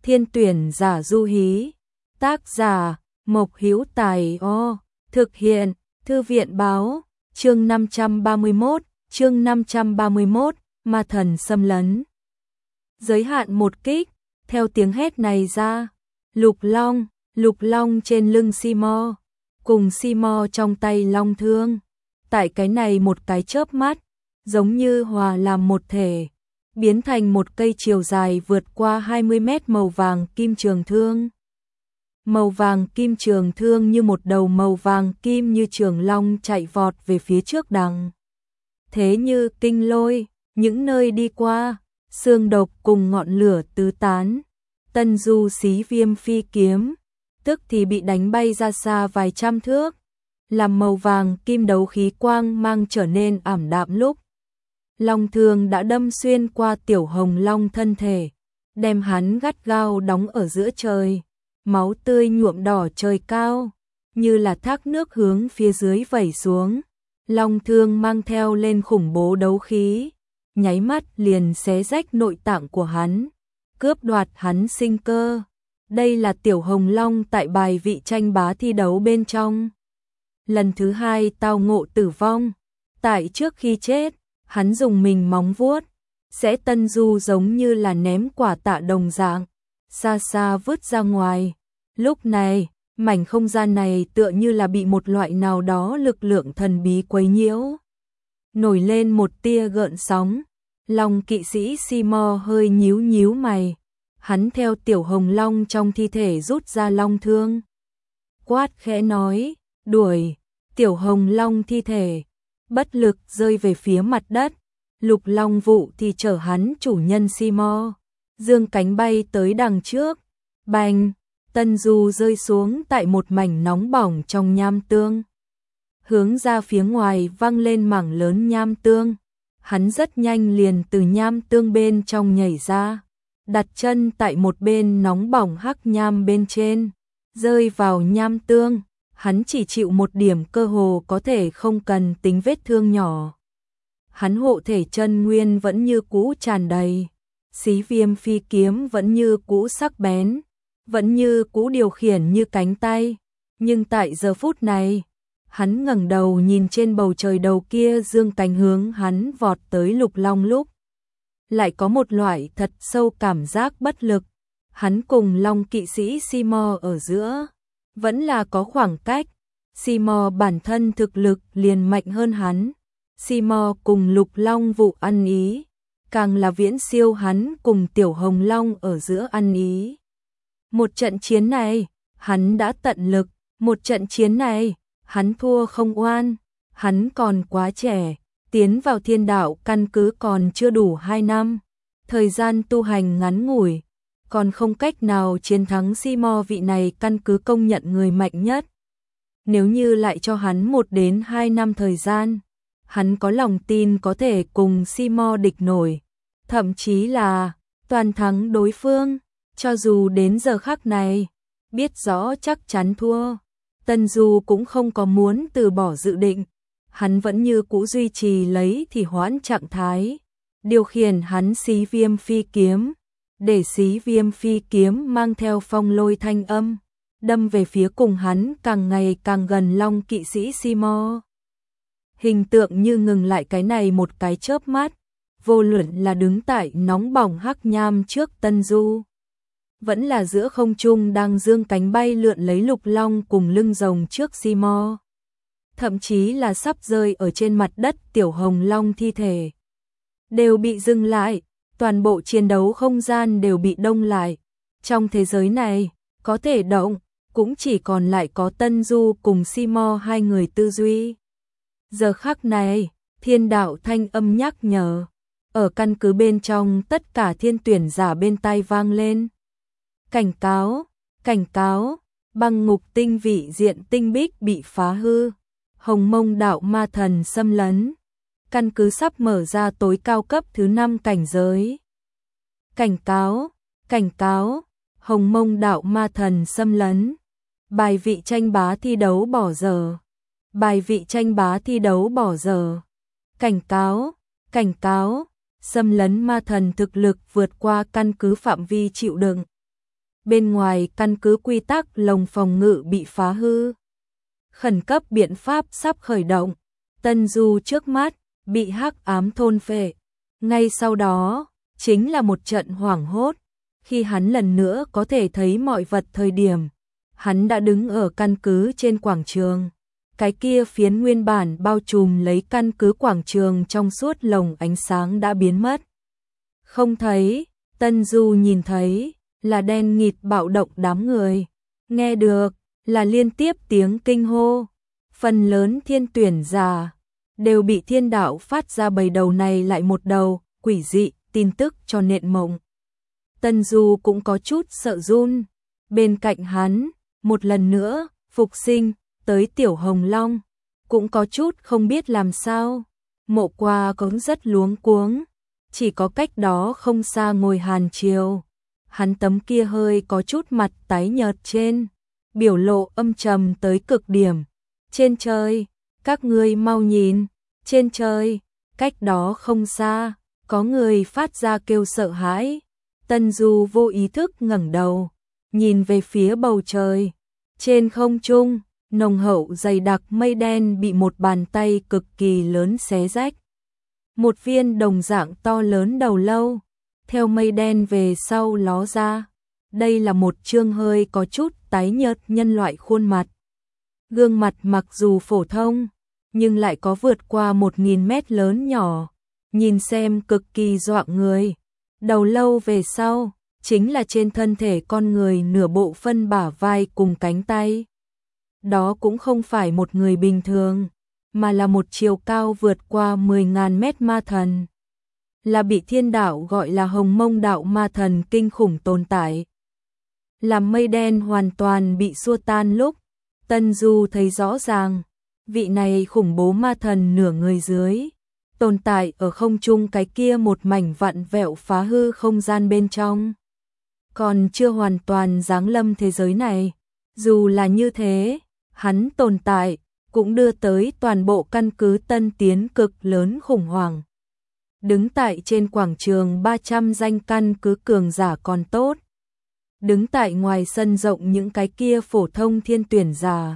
Thiên tuyển giả du hí. Tác giả Mộc Hữu Tài. Thực hiện Thư viện báo. Chương 531, ma thần xâm lấn. Giới hạn một kích. Theo tiếng hét này ra, Lục Long trên lưng Simo, cùng Simo trong tay long thương. Tại cái này một cái chớp mắt, giống như hòa làm một thể, biến thành một cây chiều dài vượt qua 20 mét màu vàng kim trường thương. Màu vàng kim trường thương như một đầu màu vàng kim như trường long chạy vọt về phía trước đằng. Thế như kinh lôi, những nơi đi qua, xương độc cùng ngọn lửa tứ tán. Tân Du Xí Viêm phi kiếm, tức thì bị đánh bay ra xa vài trăm thước, làm màu vàng kim đấu khí quang mang trở nên ảm đạm lúc. Long thương đã đâm xuyên qua Tiểu Hồng Long thân thể, đem hắn gắt gao đóng ở giữa trời. Máu tươi nhuộm đỏ trời cao, như là thác nước hướng phía dưới vẩy xuống. Long thương mang theo lên khủng bố đấu khí, nháy mắt liền xé rách nội tạng của hắn, cướp đoạt hắn sinh cơ. Đây là Tiểu Hồng Long tại bài vị tranh bá thi đấu bên trong. Lần thứ hai tao ngộ tử vong. Tại trước khi chết, hắn dùng mình móng vuốt, sẽ Tân Du giống như là ném quả tạ đồng dạng, xa xa vứt ra ngoài. Lúc này, mảnh không gian này tựa như là bị một loại nào đó lực lượng thần bí quấy nhiễu. Nổi lên một tia gợn sóng, Long kỵ sĩ Simo hơi nhíu mày. Hắn theo Tiểu Hồng Long trong thi thể rút ra long thương. Quát khẽ nói, đuổi. Tiểu Hồng Long thi thể bất lực rơi về phía mặt đất. Lục Long Vụ thì chở hắn chủ nhân Simo, dương cánh bay tới đằng trước. Bành, Tân Du rơi xuống tại một mảnh nóng bỏng trong nham tương. Hướng ra phía ngoài văng lên mảng lớn nham tương. Hắn rất nhanh liền từ nham tương bên trong nhảy ra, đặt chân tại một bên nóng bỏng hắc nham bên trên, rơi vào nham tương. Hắn chỉ chịu một điểm cơ hồ có thể không cần tính vết thương nhỏ. Hắn hộ thể chân nguyên vẫn như cũ tràn đầy, xí viêm phi kiếm vẫn như cũ sắc bén, vẫn như cũ điều khiển như cánh tay. Nhưng tại giờ phút này, hắn ngẩng đầu nhìn trên bầu trời đầu kia dương cánh hướng hắn vọt tới Lục Long lúc, lại có một loại thật sâu cảm giác bất lực. Hắn cùng Long kỵ sĩ Simo ở giữa vẫn là có khoảng cách. Simo bản thân thực lực liền mạnh hơn hắn. Simo cùng Lục Long Vụ ăn ý, càng là viễn siêu hắn cùng Tiểu Hồng Long ở giữa ăn ý. Một trận chiến này, hắn đã tận lực. Một trận chiến này, hắn thua không oan. Hắn còn quá trẻ, tiến vào thiên đạo căn cứ còn chưa đủ 2 năm. Thời gian tu hành ngắn ngủi, còn không cách nào chiến thắng Simo vị này căn cứ công nhận người mạnh nhất. Nếu như lại cho hắn 1 đến 2 năm thời gian, hắn có lòng tin có thể cùng Simo địch nổi, thậm chí là toàn thắng đối phương. Cho dù đến giờ khắc này, biết rõ chắc chắn thua, Tân Du cũng không có muốn từ bỏ dự định. Hắn vẫn như cũ duy trì lấy thì hoãn trạng thái, điều khiển hắn xí viêm phi kiếm, để xí viêm phi kiếm mang theo phong lôi thanh âm, đâm về phía cùng hắn càng ngày càng gần Long kỵ sĩ Simo. Hình tượng như ngừng lại cái này một cái chớp mắt, vô luận là đứng tại nóng bỏng hắc nham trước Tân Du, vẫn là giữa không trung đang dương cánh bay lượn lấy Lục Long cùng lưng rồng trước Simo, thậm chí là sắp rơi ở trên mặt đất Tiểu Hồng Long thi thể, đều bị dừng lại. Toàn bộ chiến đấu không gian đều bị đông lại. Trong thế giới này, có thể động, cũng chỉ còn lại có Tân Du cùng Simo hai người tư duy. Giờ khắc này, thiên đạo thanh âm nhắc nhở, ở căn cứ bên trong tất cả thiên tuyển giả bên tai vang lên. Cảnh cáo, băng ngục tinh vị diện tinh bích bị phá hư, Hồng Mông đạo ma thần xâm lấn. Căn cứ sắp mở ra tối cao cấp thứ 5 cảnh giới. Cảnh cáo, Hồng Mông đạo ma thần xâm lấn. Bài vị tranh bá thi đấu bỏ dở. Cảnh cáo, xâm lấn ma thần thực lực vượt qua căn cứ phạm vi chịu đựng. bên ngoài căn cứ quy tắc lồng phòng ngự bị phá hư. Khẩn cấp biện pháp sắp khởi động, Tân Du trước mắt bị hắc ám thôn phệ. Ngay sau đó, chính là một trận hoảng hốt, khi hắn lần nữa có thể thấy mọi vật thời điểm. Hắn đã đứng ở căn cứ trên quảng trường. Cái kia phiến nguyên bản bao trùm lấy căn cứ quảng trường trong suốt lồng ánh sáng đã biến mất. Không thấy, Tân Du nhìn thấy, là đen nghịt bạo động đám người. Nghe được, là liên tiếp tiếng kinh hô. Phần lớn thiên tuyển giả đều bị thiên đạo phát ra bầy đầu này lại một đầu, quỷ dị, tin tức cho nện mộng. Tân Du cũng có chút sợ run. Bên cạnh hắn, một lần nữa, phục sinh, tới Tiểu Hồng Long, cũng có chút không biết làm sao. Mộ Qua cũng rất luống cuống, chỉ có cách đó không xa ngồi Hàn Triều. Hắn tấm kia hơi có chút mặt tái nhợt trên, biểu lộ âm trầm tới cực điểm. Trên trời, các ngươi mau nhìn, trên trời, cách đó không xa, có người phát ra kêu sợ hãi. Tân Du vô ý thức ngẩng đầu, nhìn về phía bầu trời. Trên không trung, nồng hậu dày đặc mây đen bị một bàn tay cực kỳ lớn xé rách. Một viên đồng dạng to lớn đầu lâu, theo mây đen về sau ló ra. Đây là một trương hơi có chút tái nhợt nhân loại khuôn mặt. Gương mặt mặc dù phổ thông, nhưng lại có vượt qua 1000 mét lớn nhỏ, nhìn xem cực kỳ dọa người. Đầu lâu về sau, chính là trên thân thể con người nửa bộ phân bả vai cùng cánh tay. Đó cũng không phải một người bình thường, mà là một chiều cao vượt qua 10.000 mét ma thần. Là bị thiên đạo gọi là Hồng Mông đạo ma thần kinh khủng tồn tại. Làm mây đen hoàn toàn bị xua tan lúc, Tân Du thấy rõ ràng, vị này khủng bố ma thần nửa người dưới, tồn tại ở không trung cái kia một mảnh vặn vẹo phá hư không gian bên trong. Còn chưa hoàn toàn giáng lâm thế giới này, dù là như thế, hắn tồn tại, cũng đưa tới toàn bộ căn cứ Tân Tiến cực lớn khủng hoảng. Đứng tại trên quảng trường 300 danh căn cứ cường giả còn tốt. Đứng tại ngoài sân rộng những cái kia phổ thông thiên tuyển giả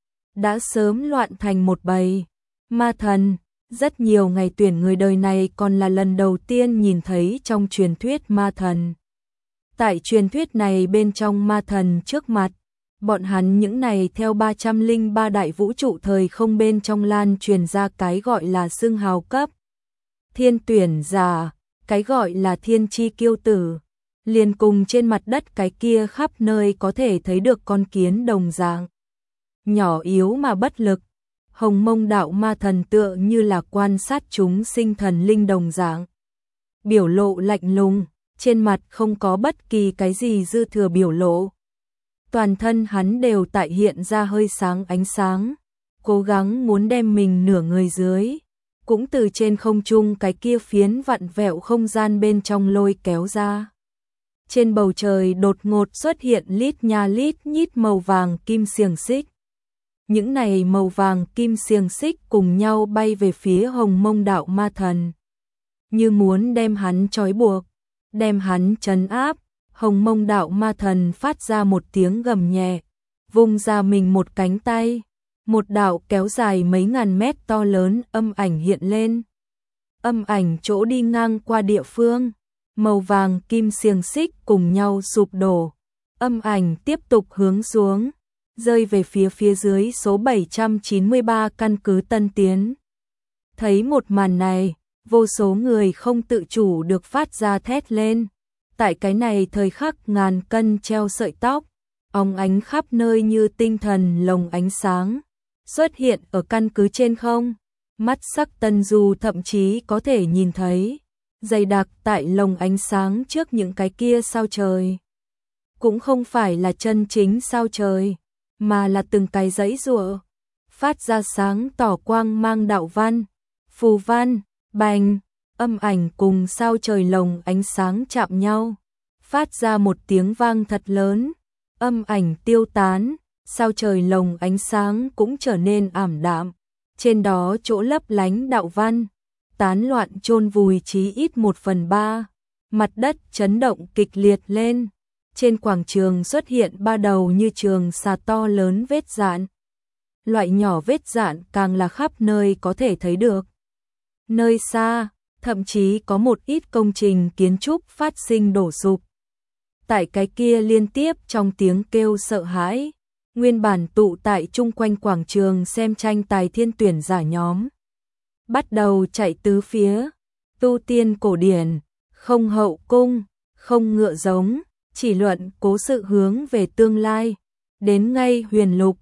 đã sớm loạn thành một bầy. Ma thần, rất nhiều ngày tuyển người đời này còn là lần đầu tiên nhìn thấy trong truyền thuyết ma thần. Tại truyền thuyết này bên trong ma thần trước mặt, bọn hắn những này theo 303 đại vũ trụ thời không bên trong lan truyền ra cái gọi là xưng hào cấp. Thiên tuyển giả, cái gọi là thiên chi kiêu tử, liền cùng trên mặt đất cái kia khắp nơi có thể thấy được con kiến đồng dạng. Nhỏ yếu mà bất lực, Hồng Mông đạo ma thần tựa như là quan sát chúng sinh thần linh đồng dạng. Biểu lộ lạnh lùng, trên mặt không có bất kỳ cái gì dư thừa biểu lộ. Toàn thân hắn đều tại hiện ra hơi sáng ánh sáng, cố gắng muốn đem mình nửa người dưới, cũng từ trên không trung cái kia phiến vặn vẹo không gian bên trong lôi kéo ra. Trên bầu trời đột ngột xuất hiện lít nha lít nhít màu vàng kim xiềng xích. Những này màu vàng kim xiềng xích cùng nhau bay về phía Hồng Mông đạo ma thần, như muốn đem hắn trói buộc, đem hắn trấn áp. Hồng Mông đạo ma thần phát ra một tiếng gầm nhẹ, vung ra mình một cánh tay, một đạo kéo dài mấy ngàn mét to lớn âm ảnh hiện lên. Âm ảnh chỗ đi ngang qua địa phương, màu vàng kim xiềng xích cùng nhau sụp đổ. Âm ảnh tiếp tục hướng xuống, rơi về phía dưới số 793 căn cứ Tân Tiến. Thấy một màn này, vô số người không tự chủ được phát ra thét lên. Tại cái này thời khắc ngàn cân treo sợi tóc, óng ánh khắp nơi như tinh thần lồng ánh sáng, xuất hiện ở căn cứ trên không. Mắt sắc Tân Du thậm chí có thể nhìn thấy, dày đặc tại lồng ánh sáng trước những cái kia sao trời. Cũng không phải là chân chính sao trời, mà là từng cái dãy rùa, phát ra sáng tỏ quang mang đạo văn, phù văn, bành. Âm ảnh cùng sao trời lồng ánh sáng chạm nhau, phát ra một tiếng vang thật lớn. Âm ảnh tiêu tán, sao trời lồng ánh sáng cũng trở nên ảm đạm. Trên đó chỗ lấp lánh đạo văn, tán loạn chôn vùi chí ít 1/3. Mặt đất chấn động kịch liệt lên. trên quảng trường xuất hiện ba đầu như trường xà to lớn vết dạn. Loại nhỏ vết dạn càng là khắp nơi có thể thấy được. Nơi xa, thậm chí có một ít công trình kiến trúc phát sinh đổ sụp. Tại cái kia liên tiếp trong tiếng kêu sợ hãi, nguyên bản tụ tại chung quanh quảng trường xem tranh tài thiên tuyển giả nhóm. Bắt đầu chạy tứ phía, tu tiên cổ điển, không hậu cung, không ngựa giống, chỉ luận cố sự hướng về tương lai. Đến ngay huyền lục,